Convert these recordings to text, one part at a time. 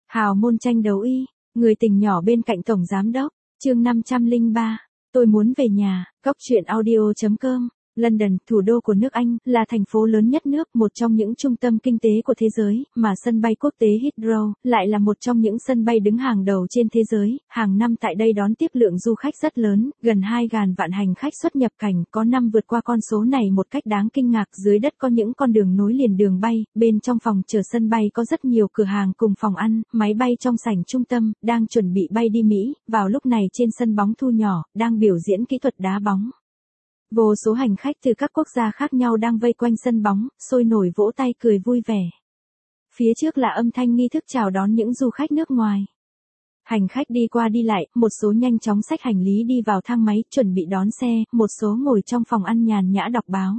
Hào môn tranh đấu y, người tình nhỏ bên cạnh tổng giám đốc, chương 503, tôi muốn về nhà, góc truyện audio.com. London, thủ đô của nước Anh, là thành phố lớn nhất nước, một trong những trung tâm kinh tế của thế giới, mà sân bay quốc tế Heathrow lại là một trong những sân bay đứng hàng đầu trên thế giới. Hàng năm tại đây đón tiếp lượng du khách rất lớn, gần 2.000 vạn hành khách xuất nhập cảnh, có năm vượt qua con số này một cách đáng kinh ngạc. Dưới đất có những con đường nối liền đường bay, bên trong phòng chờ sân bay có rất nhiều cửa hàng cùng phòng ăn, máy bay trong sảnh trung tâm, đang chuẩn bị bay đi Mỹ. Vào lúc này trên sân bóng thu nhỏ, đang biểu diễn kỹ thuật đá bóng. Vô số hành khách từ các quốc gia khác nhau đang vây quanh sân bóng, sôi nổi vỗ tay cười vui vẻ. Phía trước là âm thanh nghi thức chào đón những du khách nước ngoài. Hành khách đi qua đi lại, một số nhanh chóng xách hành lý đi vào thang máy, chuẩn bị đón xe, một số ngồi trong phòng ăn nhàn nhã đọc báo.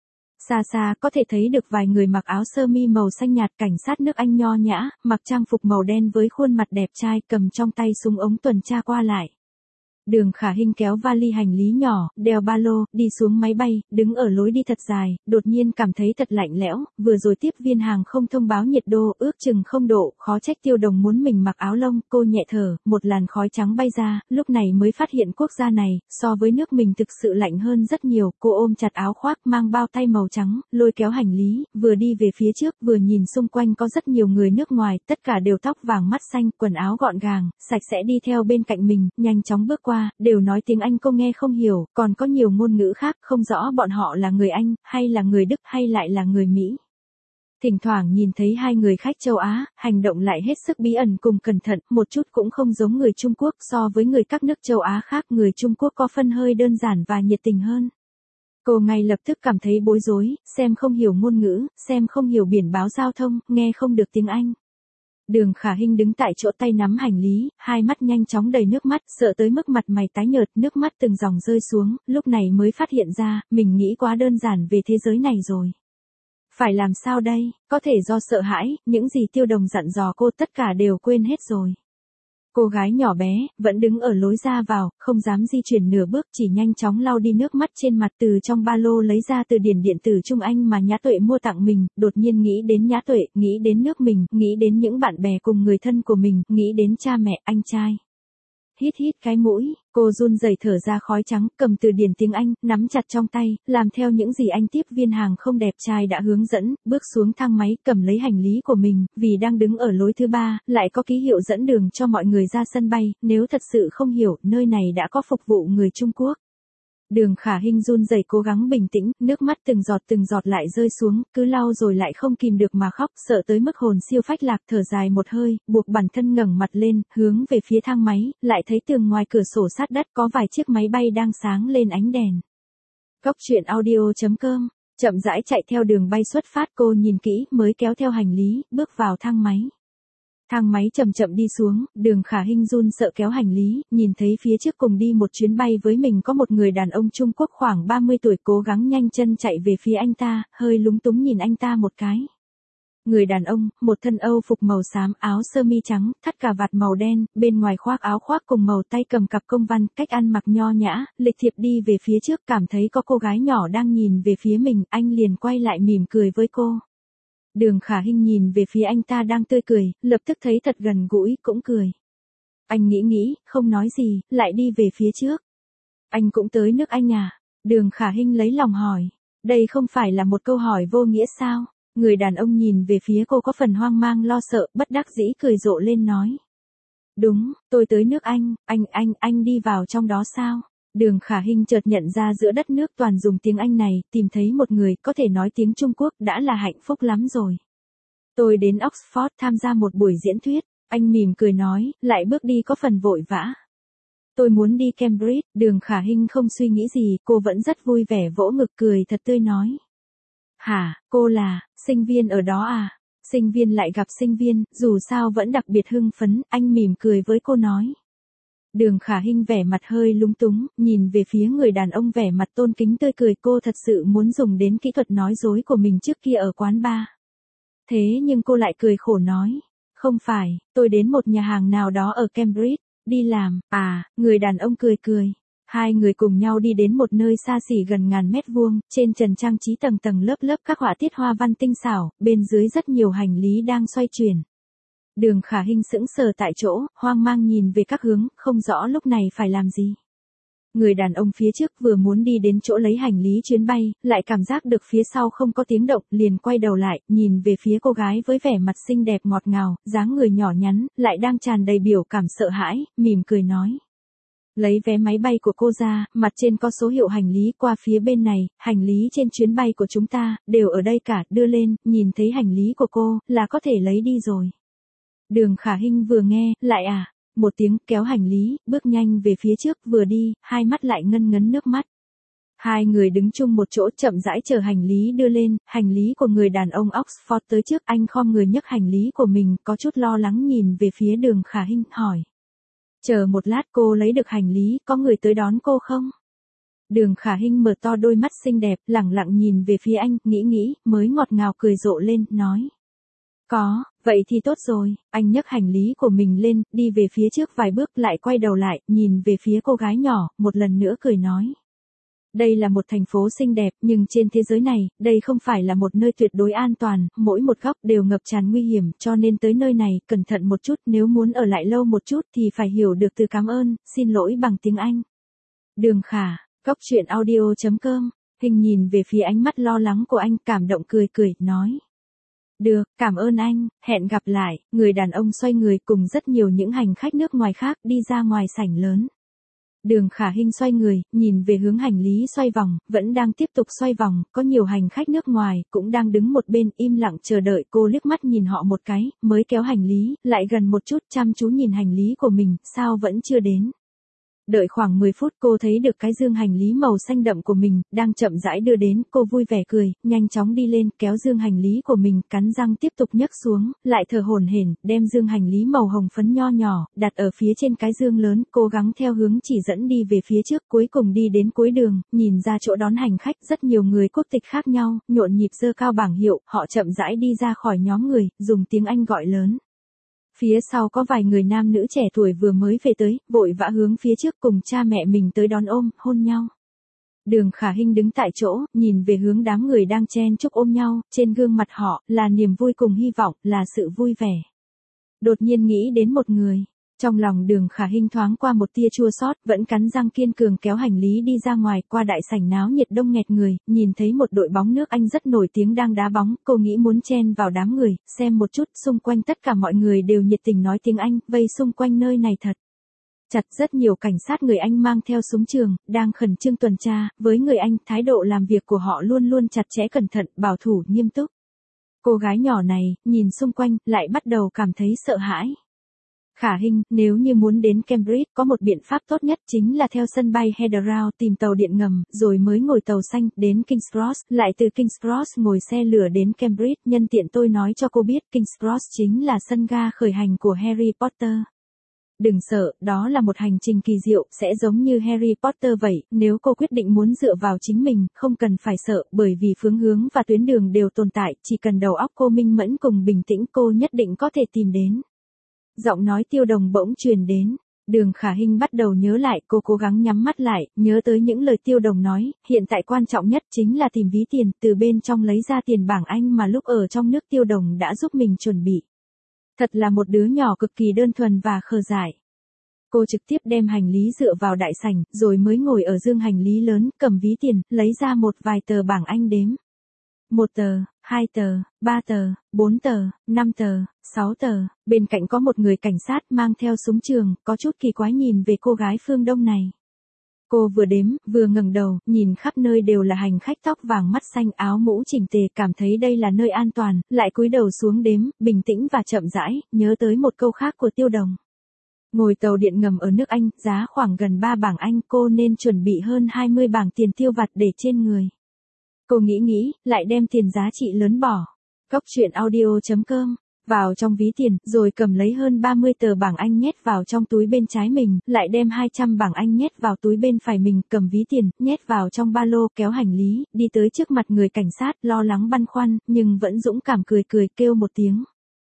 Xa xa có thể thấy được vài người mặc áo sơ mi màu xanh nhạt, cảnh sát nước Anh nho nhã, mặc trang phục màu đen với khuôn mặt đẹp trai, cầm trong tay súng ống tuần tra qua lại. Đường Khả Hinh kéo vali hành lý nhỏ, đeo ba lô, đi xuống máy bay, đứng ở lối đi thật dài, đột nhiên cảm thấy thật lạnh lẽo, vừa rồi tiếp viên hàng không thông báo nhiệt độ, ước chừng 0 độ, khó trách Tiêu Đồng muốn mình mặc áo lông. Cô nhẹ thở, một làn khói trắng bay ra, lúc này mới phát hiện quốc gia này, so với nước mình thực sự lạnh hơn rất nhiều. Cô ôm chặt áo khoác, mang bao tay màu trắng, lôi kéo hành lý, vừa đi về phía trước, vừa nhìn xung quanh có rất nhiều người nước ngoài, tất cả đều tóc vàng mắt xanh, quần áo gọn gàng, sạch sẽ đi theo bên cạnh mình, nhanh chóng bước qua. Đều nói tiếng Anh cô nghe không hiểu, còn có nhiều ngôn ngữ khác, không rõ bọn họ là người Anh, hay là người Đức, hay lại là người Mỹ. Thỉnh thoảng nhìn thấy hai người khách châu Á, hành động lại hết sức bí ẩn cùng cẩn thận, một chút cũng không giống người Trung Quốc. So với người các nước châu Á khác, người Trung Quốc có phân hơi đơn giản và nhiệt tình hơn. Cô ngay lập tức cảm thấy bối rối, xem không hiểu ngôn ngữ, xem không hiểu biển báo giao thông, nghe không được tiếng Anh. Đường Khả Hinh đứng tại chỗ tay nắm hành lý, hai mắt nhanh chóng đầy nước mắt, sợ tới mức mặt mày tái nhợt, nước mắt từng dòng rơi xuống, lúc này mới phát hiện ra, mình nghĩ quá đơn giản về thế giới này rồi. Phải làm sao đây, có thể do sợ hãi, những gì Tiêu Đồng dặn dò cô tất cả đều quên hết rồi. Cô gái nhỏ bé, vẫn đứng ở lối ra vào, không dám di chuyển nửa bước, chỉ nhanh chóng lau đi nước mắt trên mặt, từ trong ba lô lấy ra từ điển điện tử Trung Anh mà Nhã Tuệ mua tặng mình, đột nhiên nghĩ đến Nhã Tuệ, nghĩ đến nước mình, nghĩ đến những bạn bè cùng người thân của mình, nghĩ đến cha mẹ, anh trai. Hít hít cái mũi, cô run rẩy thở ra khói trắng, cầm từ điển tiếng Anh, nắm chặt trong tay, làm theo những gì anh tiếp viên hàng không đẹp trai đã hướng dẫn, bước xuống thang máy, cầm lấy hành lý của mình, vì đang đứng ở lối thứ 3, lại có ký hiệu dẫn đường cho mọi người ra sân bay, nếu thật sự không hiểu, nơi này đã có phục vụ người Trung Quốc. Đường Khả Hinh run rẩy cố gắng bình tĩnh, nước mắt từng giọt lại rơi xuống, cứ lau rồi lại không kìm được mà khóc, sợ tới mức hồn siêu phách lạc, thở dài một hơi, buộc bản thân ngẩng mặt lên, hướng về phía thang máy, lại thấy tường ngoài cửa sổ sát đất có vài chiếc máy bay đang sáng lên ánh đèn. Góc truyện audio.com, chậm rãi chạy theo đường bay xuất phát, cô nhìn kỹ, mới kéo theo hành lý, bước vào thang máy. Thang máy chậm chậm đi xuống, Đường Khả Hinh run sợ kéo hành lý, nhìn thấy phía trước cùng đi một chuyến bay với mình có một người đàn ông Trung Quốc khoảng 30 tuổi, cố gắng nhanh chân chạy về phía anh ta, hơi lúng túng nhìn anh ta một cái. Người đàn ông, một thân Âu phục màu xám, áo sơ mi trắng, thắt cà vạt màu đen, bên ngoài khoác áo khoác cùng màu tay cầm cặp công văn, cách ăn mặc nho nhã, lịch thiệp đi về phía trước, cảm thấy có cô gái nhỏ đang nhìn về phía mình, anh liền quay lại mỉm cười với cô. Đường Khả Hinh nhìn về phía anh ta đang tươi cười, lập tức thấy thật gần gũi, cũng cười. Anh nghĩ, không nói gì, lại đi về phía trước. Anh cũng tới nước Anh à? Đường Khả Hinh lấy lòng hỏi. Đây không phải là một câu hỏi vô nghĩa sao? Người đàn ông nhìn về phía cô có phần hoang mang lo sợ, bất đắc dĩ cười rộ lên nói. Đúng, tôi tới nước Anh, anh đi vào trong đó sao? Đường Khả Hinh chợt nhận ra giữa đất nước toàn dùng tiếng Anh này, tìm thấy một người có thể nói tiếng Trung Quốc đã là hạnh phúc lắm rồi. Tôi đến Oxford tham gia một buổi diễn thuyết, anh mỉm cười nói, lại bước đi có phần vội vã. Tôi muốn đi Cambridge. Đường Khả Hinh không suy nghĩ gì, cô vẫn rất vui vẻ vỗ ngực cười thật tươi nói. Hả, cô là sinh viên ở đó à? Sinh viên lại gặp sinh viên, dù sao vẫn đặc biệt hưng phấn, anh mỉm cười với cô nói. Đường Khả Hinh vẻ mặt hơi lúng túng, nhìn về phía người đàn ông vẻ mặt tôn kính tươi cười, cô thật sự muốn dùng đến kỹ thuật nói dối của mình trước kia ở quán bar. Thế nhưng cô lại cười khổ nói, không phải, tôi đến một nhà hàng nào đó ở Cambridge, đi làm, à, người đàn ông cười cười. Hai người cùng nhau đi đến một nơi xa xỉ gần ngàn mét vuông, trên trần trang trí tầng tầng lớp lớp các họa tiết hoa văn tinh xảo, bên dưới rất nhiều hành lý đang xoay chuyển. Đường Khả Hinh sững sờ tại chỗ, hoang mang nhìn về các hướng, không rõ lúc này phải làm gì. Người đàn ông phía trước vừa muốn đi đến chỗ lấy hành lý chuyến bay, lại cảm giác được phía sau không có tiếng động, liền quay đầu lại, nhìn về phía cô gái với vẻ mặt xinh đẹp ngọt ngào, dáng người nhỏ nhắn, lại đang tràn đầy biểu cảm sợ hãi, mỉm cười nói. Lấy vé máy bay của cô ra, mặt trên có số hiệu hành lý qua phía bên này, hành lý trên chuyến bay của chúng ta, đều ở đây cả, đưa lên, nhìn thấy hành lý của cô, là có thể lấy đi rồi. Đường Khả Hinh vừa nghe, lại một tiếng kéo hành lý, bước nhanh về phía trước, vừa đi, hai mắt lại ngân ngấn nước mắt. Hai người đứng chung một chỗ chậm rãi chờ hành lý đưa lên, hành lý của người đàn ông Oxford tới trước, anh khom người nhấc hành lý của mình, có chút lo lắng nhìn về phía Đường Khả Hinh, hỏi. Chờ một lát, cô lấy được hành lý, có người tới đón cô không? Đường Khả Hinh mở to đôi mắt xinh đẹp, lẳng lặng nhìn về phía anh, nghĩ, mới ngọt ngào cười rộ lên, nói. Có, vậy thì tốt rồi, anh nhấc hành lý của mình lên, đi về phía trước vài bước, lại quay đầu lại, nhìn về phía cô gái nhỏ, một lần nữa cười nói. Đây là một thành phố xinh đẹp, nhưng trên thế giới này, đây không phải là một nơi tuyệt đối an toàn, mỗi một góc đều ngập tràn nguy hiểm, cho nên tới nơi này, cẩn thận một chút, nếu muốn ở lại lâu một chút thì phải hiểu được từ cảm ơn, xin lỗi bằng tiếng Anh. Đường Khả, Cốc.audio.com, Hình nhìn về phía ánh mắt lo lắng của anh, cảm động cười, nói. Được, cảm ơn anh, hẹn gặp lại. Người đàn ông xoay người cùng rất nhiều những hành khách nước ngoài khác đi ra ngoài sảnh lớn. Đường Khả Hinh xoay người, nhìn về hướng hành lý xoay vòng, vẫn đang tiếp tục xoay vòng, có nhiều hành khách nước ngoài, cũng đang đứng một bên im lặng chờ đợi. Cô liếc mắt nhìn họ một cái, mới kéo hành lý, lại gần một chút chăm chú nhìn hành lý của mình, sao vẫn chưa đến. Đợi khoảng 10 phút cô thấy được cái dương hành lý màu xanh đậm của mình, đang chậm rãi đưa đến, cô vui vẻ cười, nhanh chóng đi lên, kéo dương hành lý của mình, cắn răng tiếp tục nhấc xuống, lại thở hổn hển, đem dương hành lý màu hồng phấn nho nhỏ, đặt ở phía trên cái dương lớn, cố gắng theo hướng chỉ dẫn đi về phía trước, cuối cùng đi đến cuối đường, nhìn ra chỗ đón hành khách, rất nhiều người quốc tịch khác nhau, nhộn nhịp giơ cao bảng hiệu, họ chậm rãi đi ra khỏi nhóm người, dùng tiếng Anh gọi lớn. Phía sau có vài người nam nữ trẻ tuổi vừa mới về tới, vội vã hướng phía trước cùng cha mẹ mình tới đón ôm, hôn nhau. Đường Khả Hinh đứng tại chỗ, nhìn về hướng đám người đang chen chúc ôm nhau, trên gương mặt họ, là niềm vui cùng hy vọng, là sự vui vẻ. Đột nhiên nghĩ đến một người. Trong lòng Đường Khả Hinh thoáng qua một tia chua xót, vẫn cắn răng kiên cường kéo hành lý đi ra ngoài, qua đại sảnh náo nhiệt đông nghẹt người, nhìn thấy một đội bóng nước Anh rất nổi tiếng đang đá bóng, cô nghĩ muốn chen vào đám người, xem một chút, xung quanh tất cả mọi người đều nhiệt tình nói tiếng Anh, vây xung quanh nơi này thật chặt, rất nhiều cảnh sát người Anh mang theo súng trường, đang khẩn trương tuần tra, với người Anh, thái độ làm việc của họ luôn luôn chặt chẽ cẩn thận, bảo thủ, nghiêm túc. Cô gái nhỏ này, nhìn xung quanh, lại bắt đầu cảm thấy sợ hãi. Khả Hinh, nếu như muốn đến Cambridge, có một biện pháp tốt nhất chính là theo sân bay Heathrow tìm tàu điện ngầm, rồi mới ngồi tàu xanh, đến King's Cross, lại từ King's Cross ngồi xe lửa đến Cambridge, nhân tiện tôi nói cho cô biết, King's Cross chính là sân ga khởi hành của Harry Potter. Đừng sợ, đó là một hành trình kỳ diệu, sẽ giống như Harry Potter vậy, nếu cô quyết định muốn dựa vào chính mình, không cần phải sợ, bởi vì phương hướng và tuyến đường đều tồn tại, chỉ cần đầu óc cô minh mẫn cùng bình tĩnh cô nhất định có thể tìm đến. Giọng nói Tiêu Đồng bỗng truyền đến. Đường Khả Hinh bắt đầu nhớ lại, cô cố gắng nhắm mắt lại, nhớ tới những lời Tiêu Đồng nói, hiện tại quan trọng nhất chính là tìm ví tiền, từ bên trong lấy ra tiền bảng Anh mà lúc ở trong nước Tiêu Đồng đã giúp mình chuẩn bị. Thật là một đứa nhỏ cực kỳ đơn thuần và khờ dại. Cô trực tiếp đem hành lý dựa vào đại sảnh, rồi mới ngồi ở dương hành lý lớn, cầm ví tiền, lấy ra một vài tờ bảng Anh đếm. 1 tờ, 2 tờ, 3 tờ, 4 tờ, 5 tờ, 6 tờ, bên cạnh có một người cảnh sát mang theo súng trường, có chút kỳ quái nhìn về cô gái phương Đông này. Cô vừa đếm, vừa ngẩng đầu, nhìn khắp nơi đều là hành khách tóc vàng mắt xanh áo mũ chỉnh tề, cảm thấy đây là nơi an toàn, lại cúi đầu xuống đếm, bình tĩnh và chậm rãi, nhớ tới một câu khác của Tiêu Đồng. Ngồi tàu điện ngầm ở nước Anh, giá khoảng gần 3 bảng Anh, cô nên chuẩn bị hơn 20 bảng tiền tiêu vặt để trên người. Cô nghĩ, lại đem tiền giá trị lớn bỏ. Cốc.audio.com, vào trong ví tiền, rồi cầm lấy hơn 30 tờ bảng Anh nhét vào trong túi bên trái mình, lại đem 200 bảng Anh nhét vào túi bên phải mình, cầm ví tiền, nhét vào trong ba lô, kéo hành lý, đi tới trước mặt người cảnh sát, lo lắng băn khoăn, nhưng vẫn dũng cảm cười kêu một tiếng.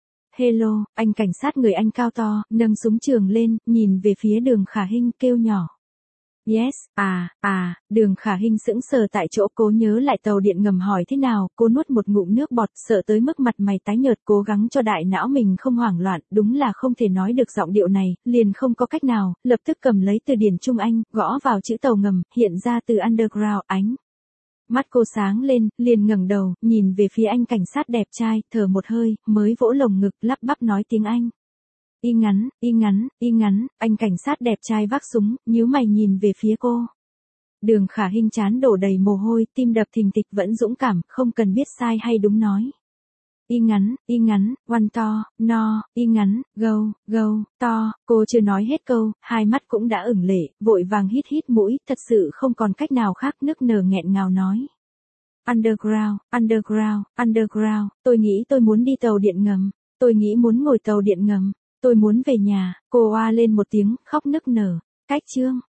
Hello, anh cảnh sát người Anh cao to, nâng súng trường lên, nhìn về phía Đường Khả Hinh, kêu nhỏ. Yes, Đường Khả Hinh sững sờ tại chỗ, cố nhớ lại tàu điện ngầm hỏi thế nào, cô nuốt một ngụm nước bọt, sợ tới mức mặt mày tái nhợt, cố gắng cho đại não mình không hoảng loạn, đúng là không thể nói được giọng điệu này, liền không có cách nào, lập tức cầm lấy từ điển Trung Anh, gõ vào chữ tàu ngầm, hiện ra từ underground, ánh. Mắt cô sáng lên, liền ngẩng đầu, nhìn về phía anh cảnh sát đẹp trai, thở một hơi, mới vỗ lồng ngực, lắp bắp nói tiếng Anh. Y ngắn, anh cảnh sát đẹp trai vác súng, nhíu mày nhìn về phía cô. Đường Khả Hinh trán đổ đầy mồ hôi, tim đập thình thịch, vẫn dũng cảm, không cần biết sai hay đúng nói. Y ngắn, one to, no, y ngắn, go, to, cô chưa nói hết câu, hai mắt cũng đã ửng lệ, vội vàng hít mũi, thật sự không còn cách nào khác, nức nở nghẹn ngào nói. Underground, tôi nghĩ tôi muốn đi tàu điện ngầm, tôi nghĩ muốn ngồi tàu điện ngầm, tôi muốn về nhà, cô oa lên một tiếng, khóc nức nở. Cách chương